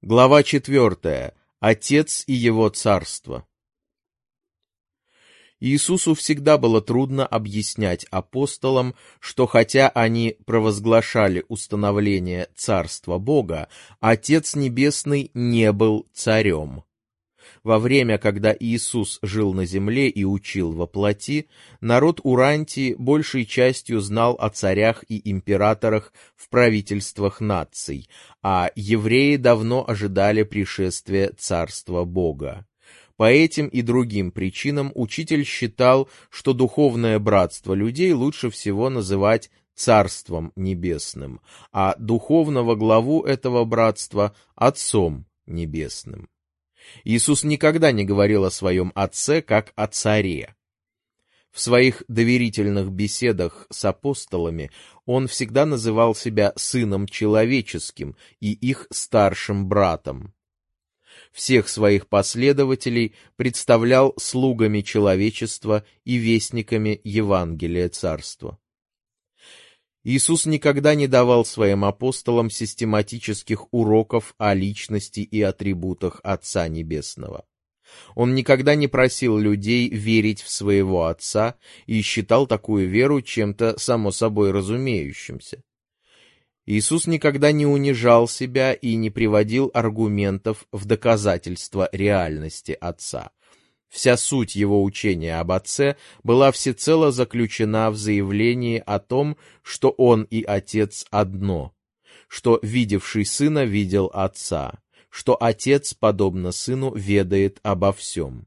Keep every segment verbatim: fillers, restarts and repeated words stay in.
Глава четвертая. Отец и его царство. Иисусу всегда было трудно объяснять апостолам, что хотя они провозглашали установление Царства Бога, Отец Небесный не был царем. Во время, когда Иисус жил на земле и учил во плоти, народ Урантии большей частью знал о царях и императорах в правительствах наций, а евреи давно ожидали пришествия Царства Бога. По этим и другим причинам учитель считал, что духовное братство людей лучше всего называть Царством Небесным, а духовного главу этого братства — Отцом Небесным. Иисус никогда не говорил о своем Отце как о царе. В своих доверительных беседах с апостолами он всегда называл себя Сыном Человеческим и их старшим братом. Всех своих последователей представлял слугами человечества и вестниками Евангелия Царства. Иисус никогда не давал своим апостолам систематических уроков о личности и атрибутах Отца Небесного. Он никогда не просил людей верить в своего Отца и считал такую веру чем-то само собой разумеющимся. Иисус никогда не унижал себя и не приводил аргументов в доказательство реальности Отца. Вся суть его учения об Отце была всецело заключена в заявлении о том, что Он и Отец одно, что видевший Сына видел Отца, что Отец, подобно Сыну, ведает обо всем,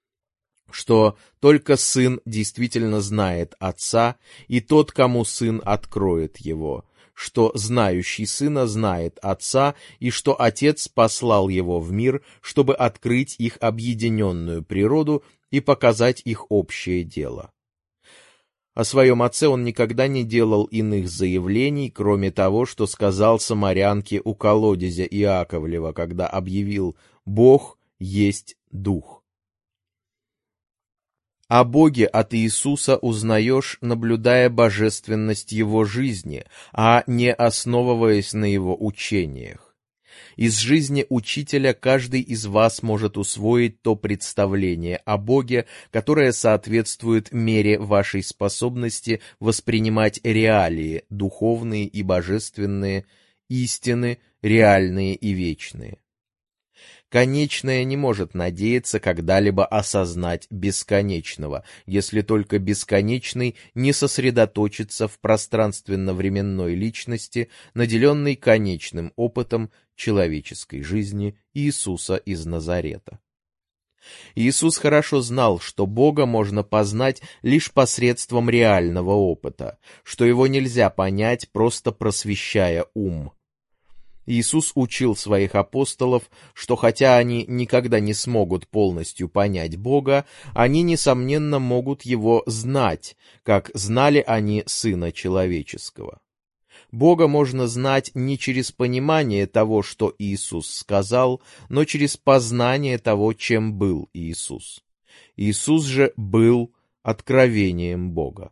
что только Сын действительно знает Отца, и тот, кому Сын откроет Его, что знающий Сына знает Отца, и что Отец послал Его в мир, чтобы открыть их объединенную природу и показать их общее дело. О своем Отце он никогда не делал иных заявлений, кроме того, что сказал самарянке у колодезя Иаковлева, когда объявил «Бог есть Дух». О Боге от Иисуса узнаешь, наблюдая божественность Его жизни, а не основываясь на Его учениях. Из жизни учителя каждый из вас может усвоить то представление о Боге, которое соответствует мере вашей способности воспринимать реалии, духовные и божественные, истины, реальные и вечные. Конечное не может надеяться когда-либо осознать бесконечного, если только бесконечный не сосредоточится в пространственно-временной личности, наделенной конечным опытом человеческой жизни Иисуса из Назарета. Иисус хорошо знал, что Бога можно познать лишь посредством реального опыта, что Его нельзя понять, просто просвещая ум. Иисус учил своих апостолов, что хотя они никогда не смогут полностью понять Бога, они, несомненно, могут Его знать, как знали они Сына Человеческого. Бога можно знать не через понимание того, что Иисус сказал, но через познание того, чем был Иисус. Иисус же был откровением Бога.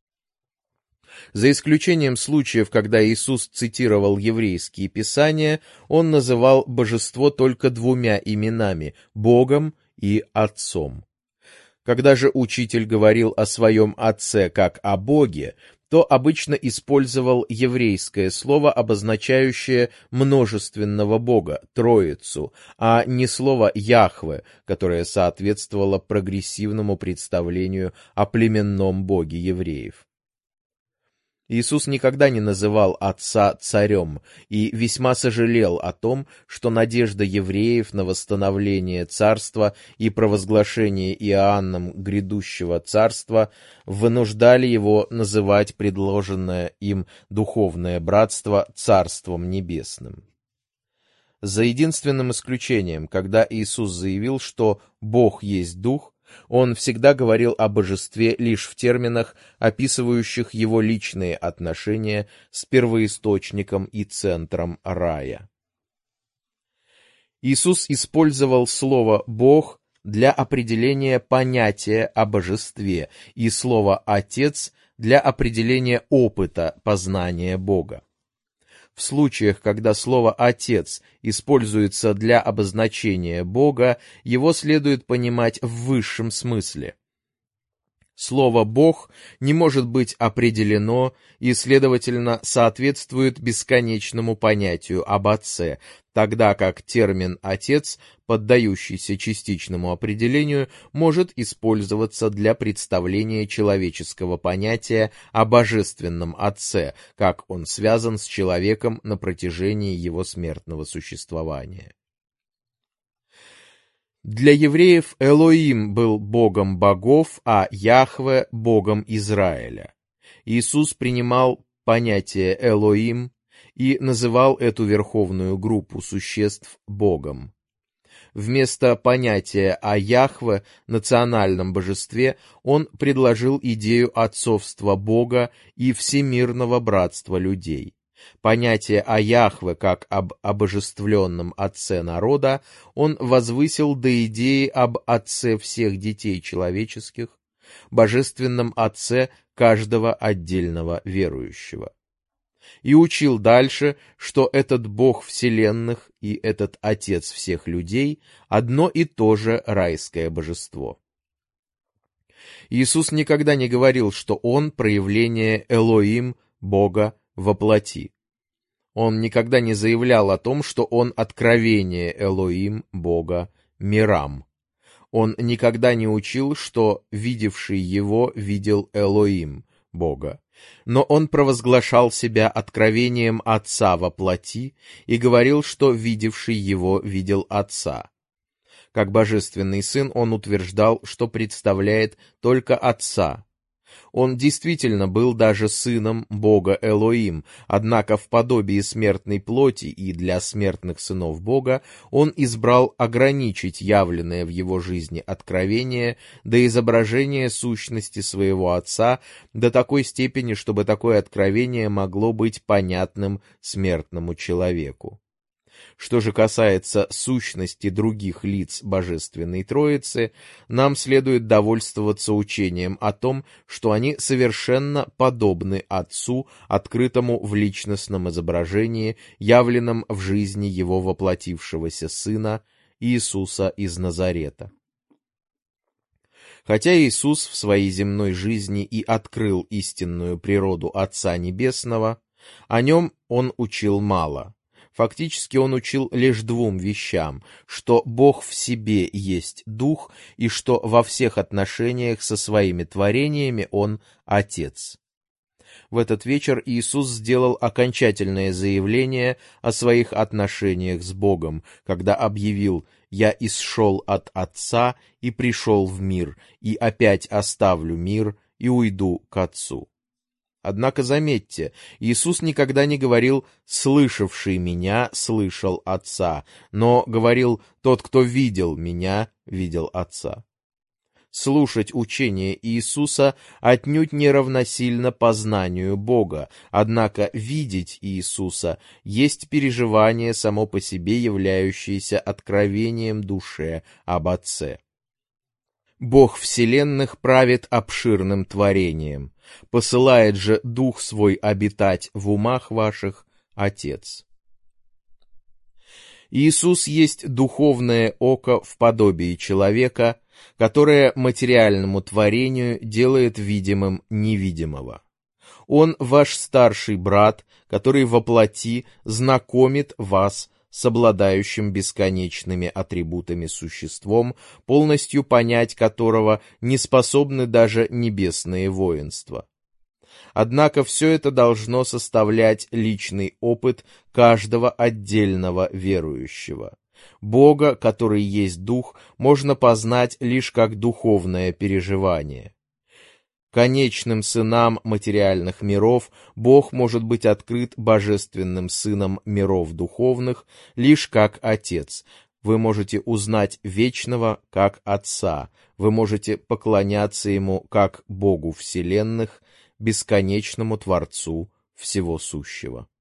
За исключением случаев, когда Иисус цитировал еврейские писания, он называл божество только двумя именами — Богом и Отцом. Когда же учитель говорил о своем Отце как о Боге, то обычно использовал еврейское слово, обозначающее множественного Бога, Троицу, а не слово «Яхве», которое соответствовало прогрессивному представлению о племенном Боге евреев. Иисус никогда не называл Отца царем и весьма сожалел о том, что надежда евреев на восстановление царства и провозглашение Иоанном грядущего царства вынуждали его называть предложенное им духовное братство Царством Небесным. За единственным исключением, когда Иисус заявил, что Бог есть Дух, он всегда говорил о божестве лишь в терминах, описывающих его личные отношения с первоисточником и центром рая. Иисус использовал слово «Бог» для определения понятия о божестве и слово «Отец» для определения опыта познания Бога. В случаях, когда слово «отец» используется для обозначения Бога, его следует понимать в высшем смысле. Слово «Бог» не может быть определено и, следовательно, соответствует бесконечному понятию об Отце, тогда как термин «Отец», поддающийся частичному определению, может использоваться для представления человеческого понятия о божественном Отце, как он связан с человеком на протяжении его смертного существования. Для евреев Элоим был богом богов, а Яхве — богом Израиля. Иисус принимал понятие Элоим и называл эту верховную группу существ Богом. Вместо понятия о Яхве, национальном божестве, он предложил идею отцовства Бога и всемирного братства людей. Понятие о Яхве как об обожествленном отце народа он возвысил до идеи об отце всех детей человеческих, божественном отце каждого отдельного верующего. И учил дальше, что этот Бог вселенных и этот Отец всех людей — одно и то же райское божество. Иисус никогда не говорил, что Он — проявление Элоим, Бога во плоти. Он никогда не заявлял о том, что Он — откровение Элоим, Бога, мирам. Он никогда не учил, что видевший Его видел Элоим, Бога. Но он провозглашал себя откровением Отца во плоти и говорил, что видевший его видел Отца. Как божественный Сын он утверждал, что представляет только Отца. Он действительно был даже сыном Бога Элоим, однако в подобии смертной плоти и для смертных сынов Бога он избрал ограничить явленное в его жизни откровение до изображения сущности своего Отца до такой степени, чтобы такое откровение могло быть понятным смертному человеку. Что же касается сущности других лиц Божественной Троицы, нам следует довольствоваться учением о том, что они совершенно подобны Отцу, открытому в личностном изображении, явленном в жизни Его воплотившегося Сына Иисуса из Назарета. Хотя Иисус в своей земной жизни и открыл истинную природу Отца Небесного, о нем он учил мало. Фактически он учил лишь двум вещам, что Бог в себе есть Дух и что во всех отношениях со своими творениями Он Отец. В этот вечер Иисус сделал окончательное заявление о своих отношениях с Богом, когда объявил: «Я исшел от Отца и пришел в мир, и опять оставлю мир и уйду к Отцу». Однако заметьте, Иисус никогда не говорил «слышавший меня слышал Отца», но говорил «тот, кто видел меня, видел Отца». Слушать учение Иисуса отнюдь не равносильно познанию Бога, однако видеть Иисуса есть переживание само по себе, являющееся откровением душе об Отце. Бог вселенных правит обширным творением, посылает же Дух Свой обитать в умах ваших, Отец. Иисус есть духовное око в подобии человека, которое материальному творению делает видимым невидимого. Он ваш старший брат, который во плоти знакомит вас с обладающим бесконечными атрибутами существом, полностью понять которого не способны даже небесные воинства. Однако все это должно составлять личный опыт каждого отдельного верующего. Бога, который есть Дух, можно познать лишь как духовное переживание. Конечным сынам материальных миров Бог может быть открыт божественным сыном миров духовных лишь как Отец. Вы можете узнать Вечного как Отца, вы можете поклоняться Ему как Богу вселенных, бесконечному Творцу всего сущего.